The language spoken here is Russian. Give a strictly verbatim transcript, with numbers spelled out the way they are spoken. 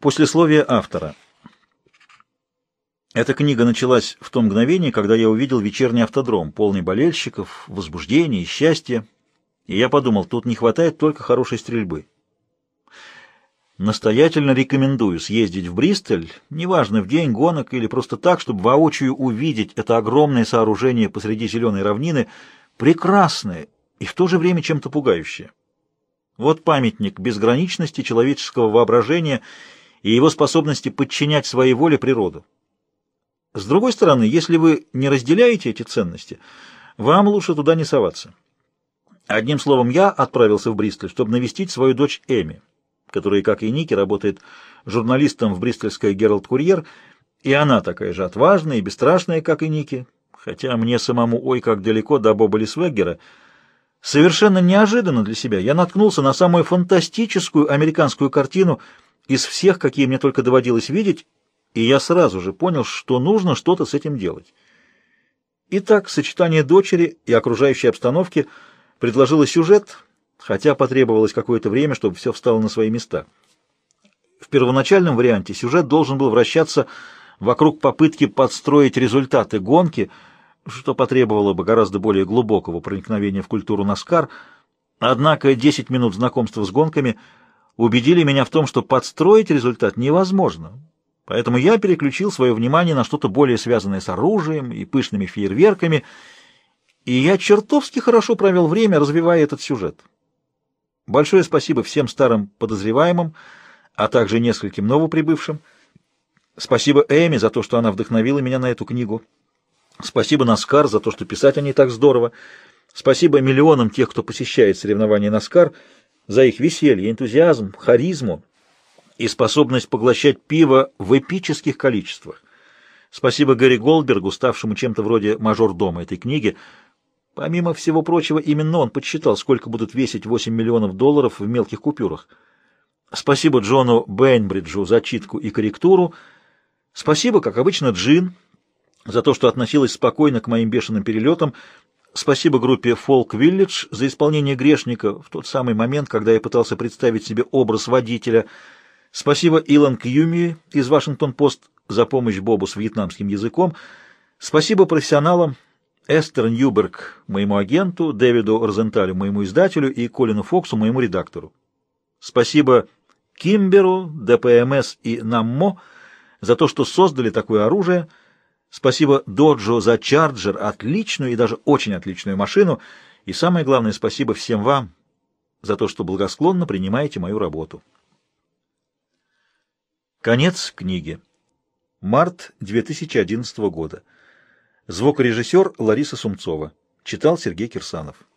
Послесловие автора. Эта книга началась в то мгновение, когда я увидел вечерний автодром, полный болельщиков, возбуждения и счастья, и я подумал, тут не хватает только хорошей стрельбы. Настоятельно рекомендую съездить в Бристоль, неважно, в день гонок или просто так, чтобы воочию увидеть это огромное сооружение посреди зеленой равнины, прекрасное и в то же время чем-то пугающее. Вот памятник безграничности человеческого воображения и его способности подчинять своей воле природу. С другой стороны, если вы не разделяете эти ценности, вам лучше туда не соваться. Одним словом, я отправился в Бристоль, чтобы навестить свою дочь Эми, которая, как и Ники, работает журналистом в бристольской Геральд Курьер, и она такая же отважная и бесстрашная, как и Ники, хотя мне самому ой как далеко до Боба Лисвеггера. Совершенно неожиданно для себя я наткнулся на самую фантастическую американскую картину из всех, какие мне только доводилось видеть, и я сразу же понял, что нужно что-то с этим делать. Итак, сочетание дочери и окружающей обстановки предложило сюжет, хотя потребовалось какое-то время, чтобы все встало на свои места. В первоначальном варианте сюжет должен был вращаться вокруг попытки подстроить результаты гонки, что потребовало бы гораздо более глубокого проникновения в культуру наскар, однако десять минут знакомства с гонками убедили меня в том, что подстроить результат невозможно, поэтому я переключил свое внимание на что-то более связанное с оружием и пышными фейерверками, и я чертовски хорошо провел время, развивая этот сюжет. Большое спасибо всем старым подозреваемым, а также нескольким новоприбывшим. Спасибо Эми за то, что она вдохновила меня на эту книгу. Спасибо Наскар за то, что писать о ней так здорово. Спасибо миллионам тех, кто посещает соревнования Наскар, за их веселье, энтузиазм, харизму и способность поглощать пиво в эпических количествах. Спасибо Гэри Голдбергу, ставшему чем-то вроде мажордома этой книги. Помимо всего прочего, именно он подсчитал, сколько будут весить восемь миллионов долларов в мелких купюрах. Спасибо Джону Бейнбриджу за читку и корректуру. Спасибо, как обычно, Джин за то, что относилась спокойно к моим бешеным перелетам. Спасибо группе Folk Village за исполнение грешника в тот самый момент, когда я пытался представить себе образ водителя. Спасибо Илон Кьюми из Вашингтон-Пост за помощь Бобу с вьетнамским языком. Спасибо профессионалам Эстер Ньюберг, моему агенту, Дэвиду Розенталю, моему издателю, и Колину Фоксу, моему редактору. Спасибо Кимберу, ДПМС и Наммо за то, что создали такое оружие. Спасибо Доджо за Чарджер, отличную и даже очень отличную машину. И самое главное, спасибо всем вам за то, что благосклонно принимаете мою работу. Конец книги. Март две тысячи одиннадцатого года. Звукорежиссер Лариса Сумцова. Читал Сергей Кирсанов.